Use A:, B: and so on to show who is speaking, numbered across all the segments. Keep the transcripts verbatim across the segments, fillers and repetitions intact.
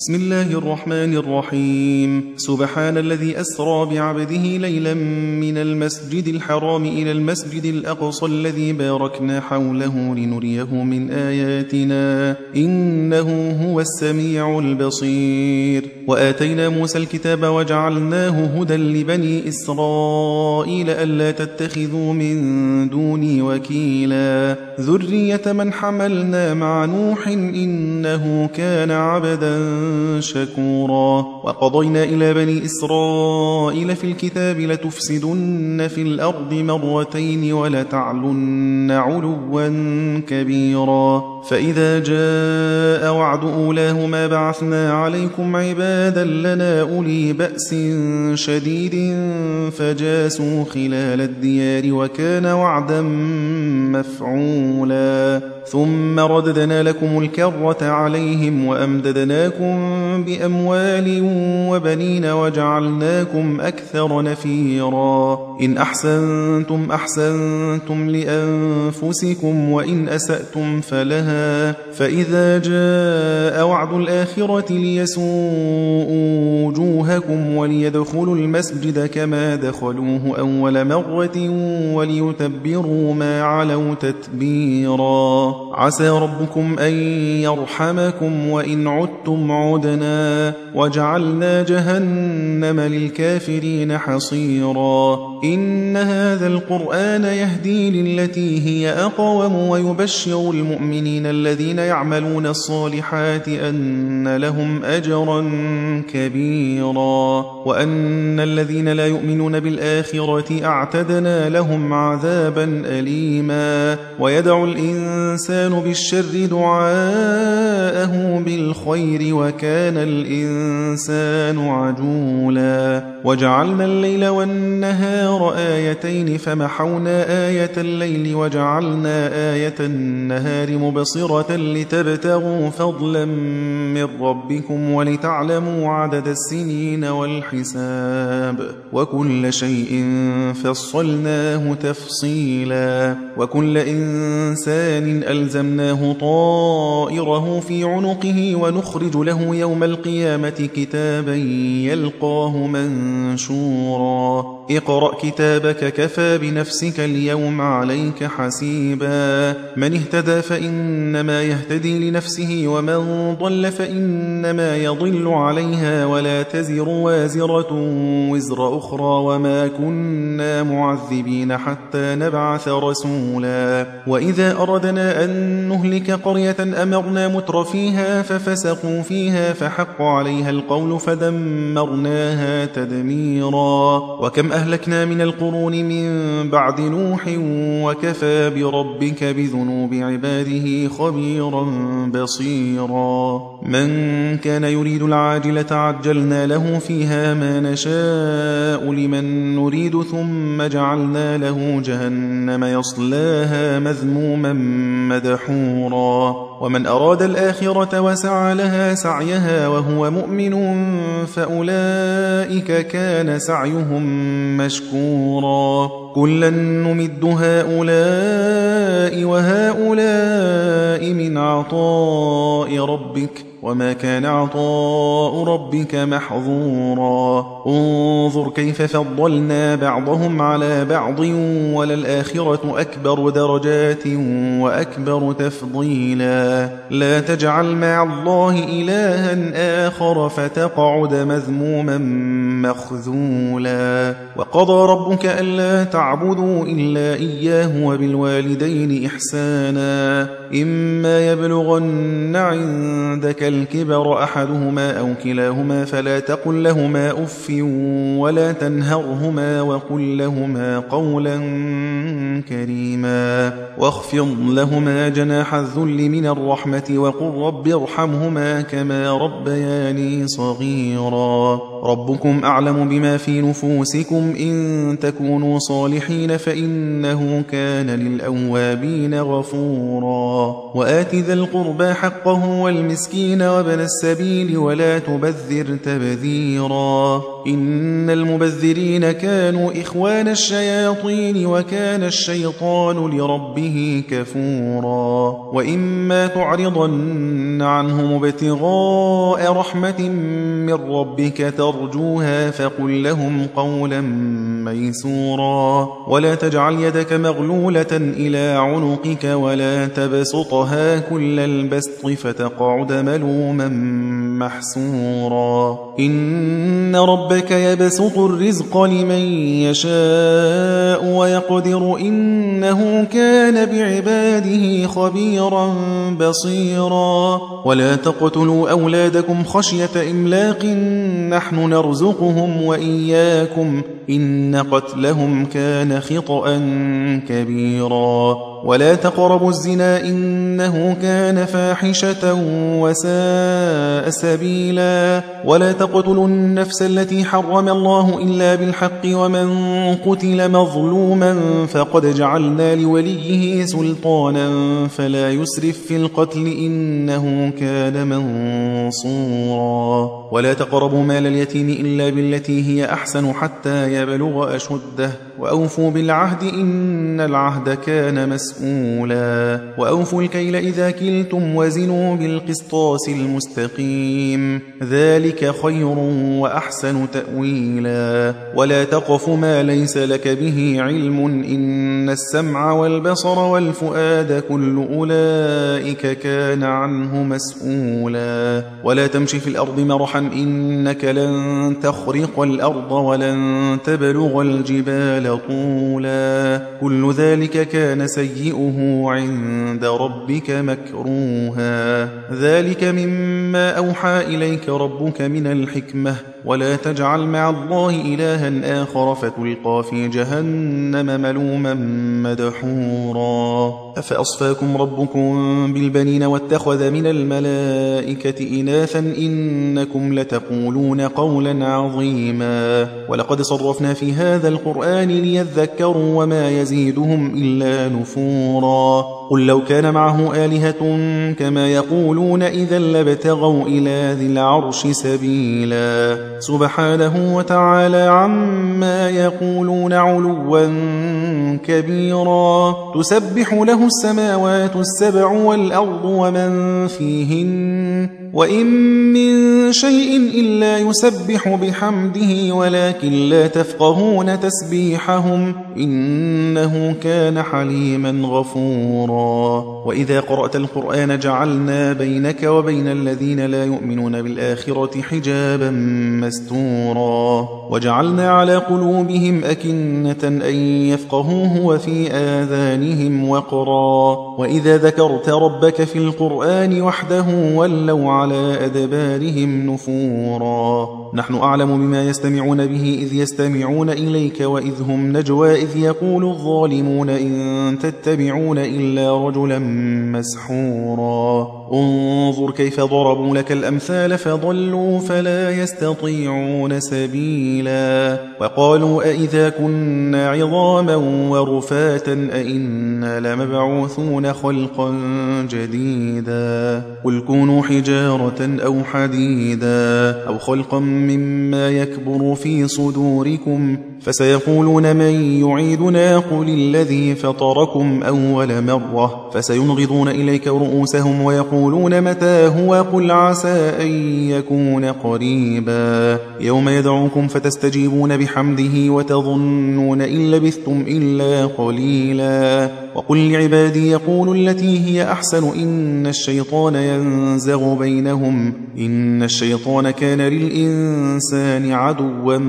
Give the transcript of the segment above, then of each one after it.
A: بسم الله الرحمن الرحيم. سبحان الذي أسرى بعبده ليلا من المسجد الحرام إلى المسجد الأقصى الذي باركنا حوله لنريه من آياتنا إنه هو السميع البصير. وآتينا موسى الكتاب وجعلناه هدى لبني إسرائيل ألا تتخذوا من دوني وكيلا ذرية من حملنا مع نوح إنه كان عبدا شكورا. وقضينا إلى بني إسرائيل في الكتاب لتفسدن في الأرض مرتين ولتعلن علوا كبيرا. فإذا جاء وعد أولاهما بعثنا عليكم عبادا لنا أولي بأس شديد فجاسوا خلال الديار وكان وعدا مفعولا. ثم رددنا لكم الكرة عليهم وأمددناكم بأموال وبنين وجعلناكم أكثر نفيرا. إن أحسنتم أحسنتم لأنفسكم وإن أسأتم فلها. فإذا جاء وعد الآخرة ليسوءوا وجوهكم وليدخلوا المسجد كما دخلوه أول مرة وليتبروا ما علوا تتبيرا. عسى ربكم أن يرحمكم وإن عدتم عدنا وجعلنا جهنم للكافرين حصيرا. إن هذا القرآن يهدي للتي هي أقوم ويبشر المؤمنين الذين يعملون الصالحات أن لهم أجرا كبيرا وأن الذين لا يؤمنون بالآخرة أعتدنا لهم عذابا أليما. ويدعو الإنسان بالشر دعاءه بالخير وكان الإنسان عجولا. وجعلنا الليل والنهار آيتين فمحونا آية الليل وجعلنا آية النهار مبصرة لتبتغوا فضلا من ربكم ولتعلموا عدد السنين والحساب وكل شيء فصلناه تفصيلا. وكل إنسان ألزمناه طائره في عنقه ونخرج له يوم القيامة كتابا يلقاه منشورا. اقرأ كتابك كفى بنفسك اليوم عليك حسيبا. من اهتدى فإنما يهتدي لنفسه ومن ضل فإنما يضل عليها ولا تزر وازرة وزر أخرى وما كنا معذبين حتى نبعث رسولا. وإذا أردنا أن نهلك قرية أمرنا متر فيها ففسقوا فيها فحق عليها القول فدمرناها تدميرا. وكم أهلكنا من القرون من بعد نوح وكفى بربك بذنوب عباده خبيرا بصيرا. من كان يريد العاجلة عجلنا له فيها ما نشاء لمن نريد ثم جعلنا له جهنم يصلاها مذموما مدحورا. ومن أراد الآخرة وسعى لها سعيها وهو مؤمن فأولئك كان سعيهم مشكورا. كلا نمد هؤلاء وهؤلاء من عطاء ربك وما كان عطاء ربك محظورا. انظر كيف فضلنا بعضهم على بعض وللآخرة أكبر درجات وأكبر تفضيلا. لا تجعل مع الله إلها آخر فتقعد مذموما مخذولا. وقضى ربك ألا تعبدوا إلا إياه وبالوالدين إحسانا. إما يبلغن عندك الكبر أحدهما أو كلاهما فلا تقل لهما أف ولا تنهرهما وقل لهما قولا كريما. واخفض لهما جناح الذل من الرحمة وقل رب ارحمهما كما ربياني صغيرا. ربكم أعلم بما في نفوسكم إن تكونوا صالحين فإنه كان للأوابين غفورا. وآت ذا القربى حقه والمسكين وابن السبيل ولا تبذر تبذيرا. إن المبذرين كانوا إخوان الشياطين وكان الشيطان لربه كفورا وإما تعرضن عنهم ابتغاء رحمة من ربك ترجوها فقل لهم قولا ميسورا ولا تجعل يدك مغلولة إلى عنقك ولا تبسطها كل البسط فتقعد ملوما محسورا إن ربك يبسط الرزق لمن يشاء ويقدر إنه كان بعباده خبيرا بصيرا ولا تقتلوا أولادكم خشية إملاق نحن نرزقهم وإياكم إن قتلهم كان خطأ كبيرا ولا تقربوا الزنا إنه كان فاحشة وساء سبيلا ولا تقتلوا النفس التي حرم الله إلا بالحق ومن قتل مظلوما فقد جعلنا لوليه سلطانا فلا يسرف في القتل إنه كان منصورا ولا تقربوا مال اليتيم إلا بالتي هي أحسن حتى يبلغ أشده وأوفوا بالعهد إن العهد كان مسؤولا وأوفوا الكيل إذا كلتم وزنوا بالقسطاس المستقيم ذلك خير وأحسن تأويلا ولا تقف ما ليس لك به علم إن السمع والبصر والفؤاد كل أولئك كان عنه مسؤولا ولا تمشي في الأرض مرحا إنك لن تخرق الأرض ولن تبلغ الجبال طولا كل ذلك كان سيئه عند ربك مكروها ذلك مما أوحى إليك ربك من الحكمة ولا تجعل مع الله إلها آخر فتلقى في جهنم ملوما مدحورا أفأصفاكم ربكم بالبنين واتخذ من الملائكة إناثا إنكم لتقولون قولا عظيما ولقد صرفنا في هذا القرآن ليذكروا وما يزيدهم إلا نفورا قل لو كان معه آلهة كما يقولون إذا لابتغوا إلى ذي العرش سبيلا سبحانه وتعالى عما يقولون علوا كبيرا تسبح له السماوات السبع والأرض ومن فيهن وإن من شيء إلا يسبح بحمده ولكن لا تفقهون تسبيحهم إنه كان حليما غفورا وإذا قرأت القرآن جعلنا بينك وبين الذين لا يؤمنون بالآخرة حجابا مستورا وجعلنا على قلوبهم أكنة أن يفقهوه وفي آذانهم وقرا وإذا ذكرت ربك في القرآن وحده ولوا على أدبارهم نفورا نحن أعلم بما يستمعون به إذ يستمعون إليك وإذ هم نجوى إذ يقول الظالمون إن تتبعون إلا رجلا مسحورا انظر كيف ضربوا لك الأمثال فضلوا فلا يستطيعون سبيلا وقالوا أئذا كنا عظاما ورفاتا أئنا لمبعوثون خلقا جديدا قل كونوا حجارة أو حديدا أو خلقا مما يكبر في صدوركم فسيقولون من يعيدنا قل الذي فطركم أول مرة فسينغضون إليك رؤوسهم ويقولون متى هو قل عسى أن يكون قريبا يوم يدعوكم فتستجيبون بحمده وتظنون إن لبثتم إلا قليلا وقل لعبادي يقولوا التي هي أحسن إن الشيطان ينزغ بينهم إن الشيطان كان للإنسان عدوا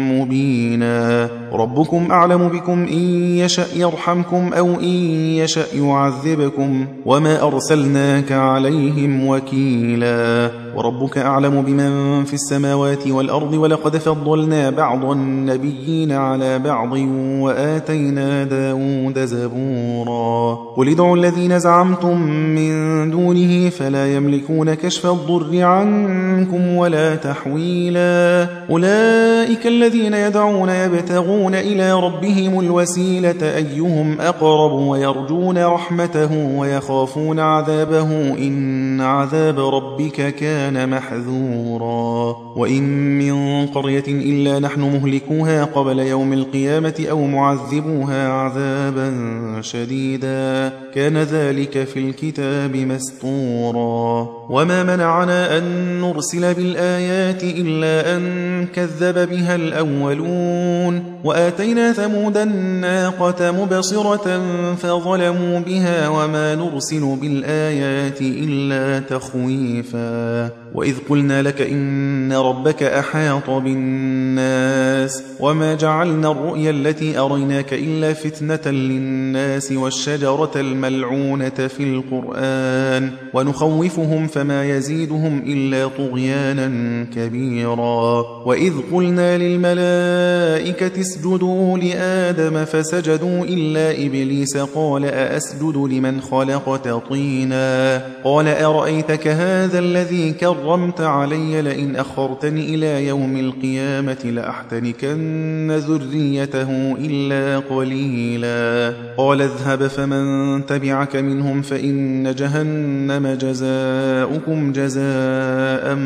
A: مبينا ربكم أعلم بكم إن يشأ يرحمكم أو إن يشأ يعذبكم وما أرسلناك عليهم وكيلا وربك أعلم بمن في السماوات والأرض ولقد فضلنا بعض النبيين على بعض وآتينا داود زبورا قل ادعوا الذين زعمتم من دونه فلا يملكون كشف الضر عنكم ولا تحويلا أولئك الذين يدعون يبتغون إلى ربهم الوسيلة أيهم أقرب ويرجون رحمته ويخافون عذابه إن عذاب ربك كان كان محذورا وإن من قرية إلا نحن مهلكوها قبل يوم القيامة أو معذبوها عذابا شديدا كان ذلك في الكتاب مسطورا وما منعنا أن نرسل بالآيات إلا أن كذب بها الأولون وآتينا ثمود الناقة مبصرة فظلموا بها وما نرسل بالآيات إلا تخويفا وإذ قلنا لك إن ربك أحاط بالناس وما جعلنا الرؤيا التي أريناك إلا فتنة للناس والشجرة الملعونة في القرآن ونخوفهم فما يزيدهم إلا طغيانا كبيرا وإذ قلنا للملائكة اسجدوا لآدم فسجدوا إلا إبليس قال أأسجد لمن خلقت طينا قال أرأيتك هذا الذي كرمت علي لئن أخرتني إلى يوم القيامة لأحتنكن ذريته إلا قليلا قال اذهب فمن تبعك منهم فإن جهنم جزاؤكم جزاء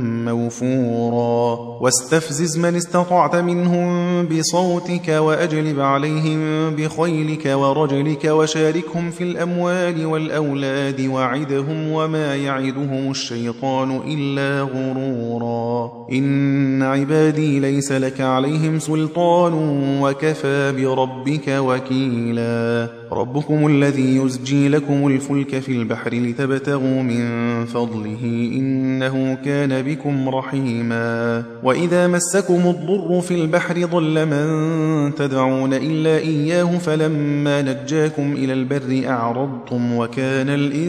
A: موفورا واستفزز من استطعت منهم بصوتك وأجلب عليهم بخيلك ورجلك وشاركهم في الأموال والأولاد وعدهم وما يعدهم الشيطان إلا غرورا إن عبادي ليس لك عليهم سلطان وكفى بربك وكيلا ربكم الذي يزجي لكم الفلك في البحر لتبتغوا من فضله إنه كان بكم رحيما وإذا مسكم الضر في البحر ضل من تدعون إلا إياه فلما نجاكم إلى البر أعرضتم وكان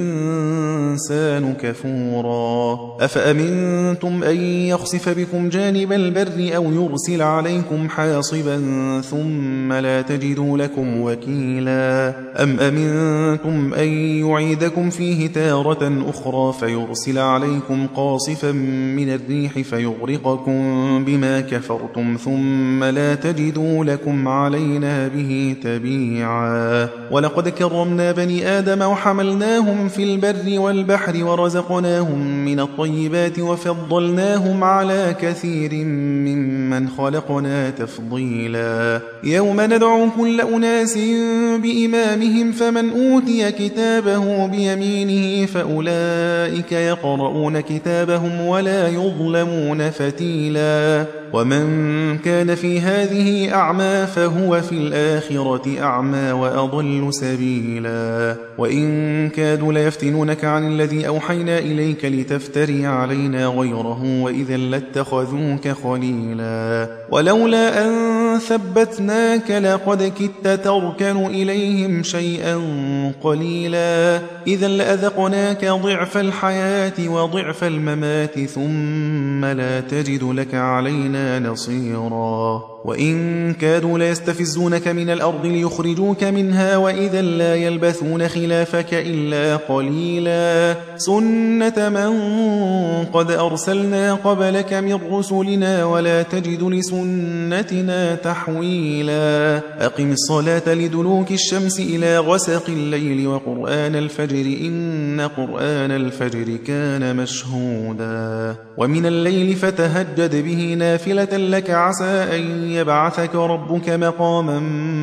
A: الإنسان كفورا أفأمنتم أن يخسف بكم جانب البر أو يرسل عليكم حاصبا ثم لا تجدوا لكم وكيلا أم أمنتم أن يعيدكم فيه تارة أخرى فيرسل عليكم قاصفا من الريح فيغرقكم بما كفرتم ثم لا تجدوا لكم علينا به تبيعا ولقد كرمنا بني آدم وحملناهم في البر والبحر ورزقناهم من الطيبات وفضلناهم على كثير ممن خلقنا تفضيلا يوم ندعو كل أناس بإمامهم فمن أوتي كتابه بيمينه فأولئك يقرؤون كتابهم ولا يظلمون فتيلا ومن كان في هذه أعمى فهو في الآخرة أعمى وأضل سبيلا وإن كادوا ليفتنونك عن الذي أوحينا إليك لتفتري علينا غيره وإذا لاتخذوك خليلا ولولا أن ثبتناك لقد كدت تركن إليهم شيئا قليلا إذا لأذقناك ضعف الحياة وضعف الممات ثم لا تجد لك علينا نصيرا وإن كادوا ليستفزونك من الأرض ليخرجوك منها وإذا لا يلبثون خلافك إلا قليلا سنة من قد أرسلنا قبلك من رسلنا ولا تجد لسنتنا تحويلا أقم الصلاة لدلوك الشمس إلى غسق الليل وقرآن الفجر إن قرآن الفجر كان مشهودا ومن الليل فتهجد به نافلة لك عسى أن يبعثك ربك مقاما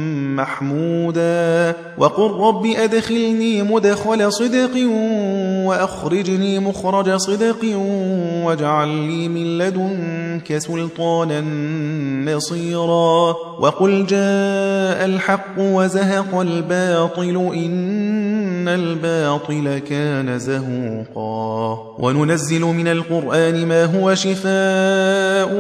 A: محمودا وقل رب أدخلني مدخل صدق وأخرجني مخرج صدق واجعل لي من لدنك سلطانا نصيرا وقل جاء الحق وزهق الباطل إن الباطل كان زهوقا وننزل من القرآن ما هو شفاء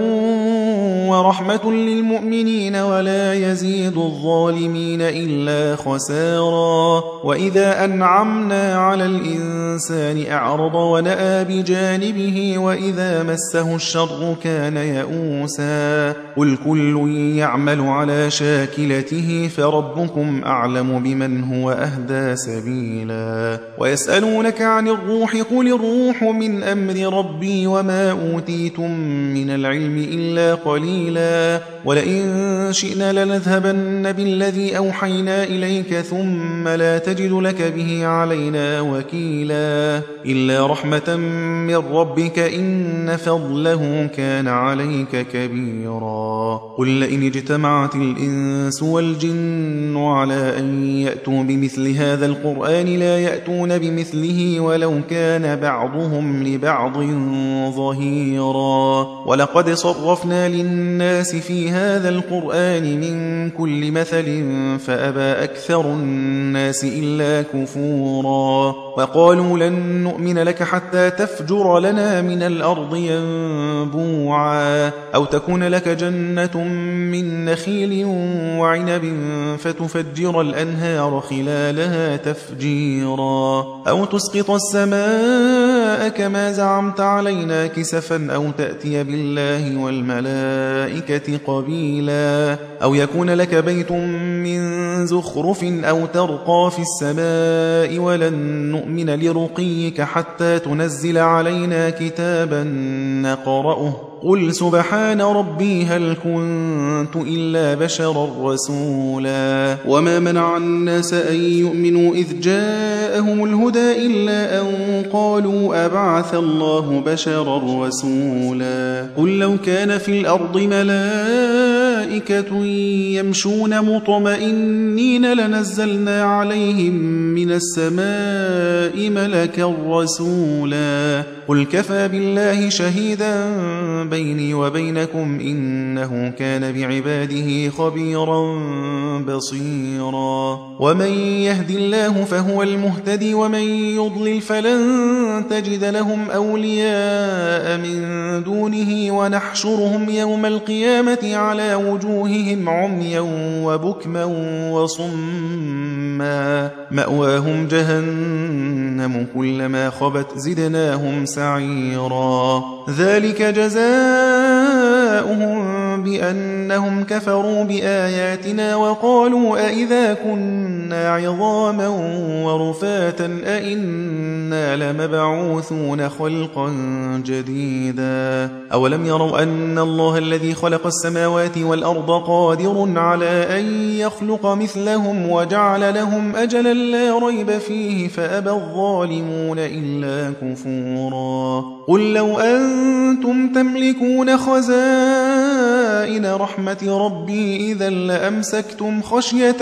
A: ورحمة للمؤمنين ولا يزيد الظالمين إلا خسارا وإذا أنعمنا على الإنسان أعرض ونأى بجانبه وإذا مسه الشر كان يئوسا قل كل يعمل على شاكلته فربكم أعلم بمن هو أهدى سبيلا تنزيلا ويسألونك عن الروح قل الروح من أمر ربي وما أوتيتم من العلم إلا قليلا ولئن شئنا لنذهبن بالذي أوحينا إليك ثم لا تجد لك به علينا وكيلا إلا رحمة من ربك إن فضله كان عليك كبيرا قل لئن اجتمعت الإنس والجن على أن يأتوا بمثل هذا القرآن لا يأتون بمثله ولو كان بعضهم لبعض ظهيرا ولقد صرفنا للناس في هذا القرآن من كل مثل فأبى أكثر الناس إلا كفورا وقالوا لن نؤمن لك حتى تفجر لنا من الأرض ينبوعا أو تكون لك جنة من نخيل وعنب فتفجر الأنهار خلالها تفجيرا أو تسقط السماء كما زعمت علينا كسفا أو تأتي بالله والملائكة قبيلا أو يكون لك بيت من زخرف أو ترقى في السماء ولن نؤمن لرقيك حتى تنزل علينا كتابا نقرأه قل سبحان ربي هل كنت إلا بشرا رسولا وما منع الناس أن يؤمنوا إذ جاءهم الهدى إلا أن قالوا أبعث الله بشرا رسولا قل لو كان في الأرض ملائكة يمشون مطمئنين لنزلنا عليهم من السماء ملكا رسولا قل كفى بالله شهيدا بيني وبينكم إنه كان بعباده خبيرا بصيرا ومن يهد الله فهو المهتدي ومن يضلل فلن تجد لهم أولياء من دونه ونحشرهم يوم القيامة على وجوههم عميا وبكما وصما مأواهم جهنم كلما خبت زدناهم سعيرا ذلك جزاؤهم بأنهم كفروا بآياتنا وقالوا أئذا كنا عظاما ورفاتا أئنا لمبعوثون خلقا جديدا أولم يروا أن الله الذي خلق السماوات والأرض قادر على أن يخلق مثلهم وجعل لهم أجلا لا ريب فيه فأبى الظالمون إلا كفورا قل لو أنتم تملكون خزائن رحمة ربي إذا لأمسكتم خشية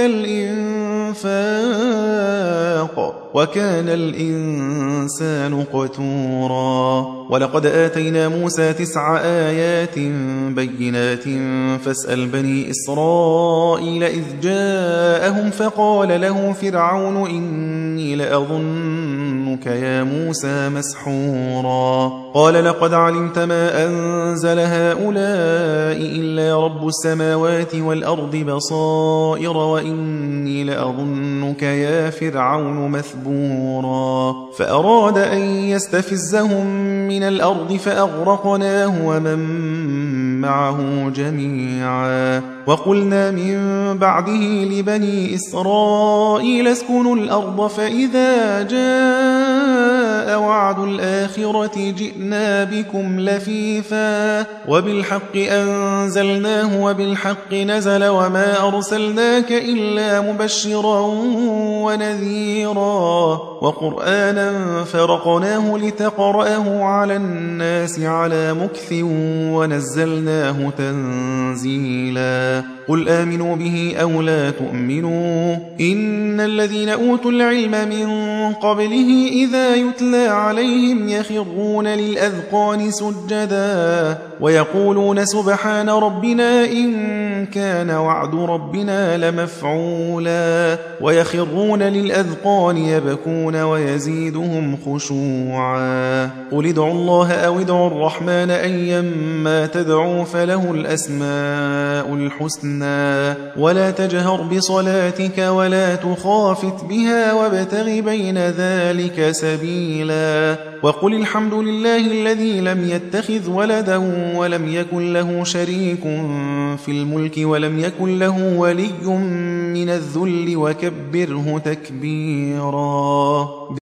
A: الإنفاق وكان الإنسان قتورا ولقد آتينا موسى تسع آيات بينات فاسأل بني إسرائيل إذ جاءهم فقال له فرعون إني لأظنك يا موسى مسحورا قال لقد علمت ما أنزل هؤلاء إلا رب السماوات والأرض بصائر وإني لأظنك يا فرعون مثبورا فأراد أن يستفزهم من الأرض فأغرقناه ومن معه جميعا وقلنا من بعده لبني إسرائيل اسكنوا الأرض فإذا جاء وعد الآخرة جئنا بكم لفيفا وبالحق أنزلناه وبالحق نزل وما أرسلناك إلا مبشرا ونذيرا وقرآنا فرقناه لتقرأه على الناس على مكث ونزلناه تنزيلا قل آمنوا به أو لا تؤمنوا إن الذين أوتوا العلم من قبله إذا يتلى عليهم يخرون للأذقان سجدا ويقولون سبحان ربنا إن كان وعد ربنا لمفعولا ويخرون للأذقان يبكون ويزيدهم خشوعا قل ادعوا الله أو ادعوا الرحمن أيما تدعوا فله الأسماء الحسنى الحسنى ولا تجهر بصلاتك ولا تخافت بها وابتغ بين ذلك سبيلا وقل الحمد لله الذي لم يتخذ ولدا ولم يكن له شريك في الملك ولم يكن له ولي من الذل وكبره تكبيرا.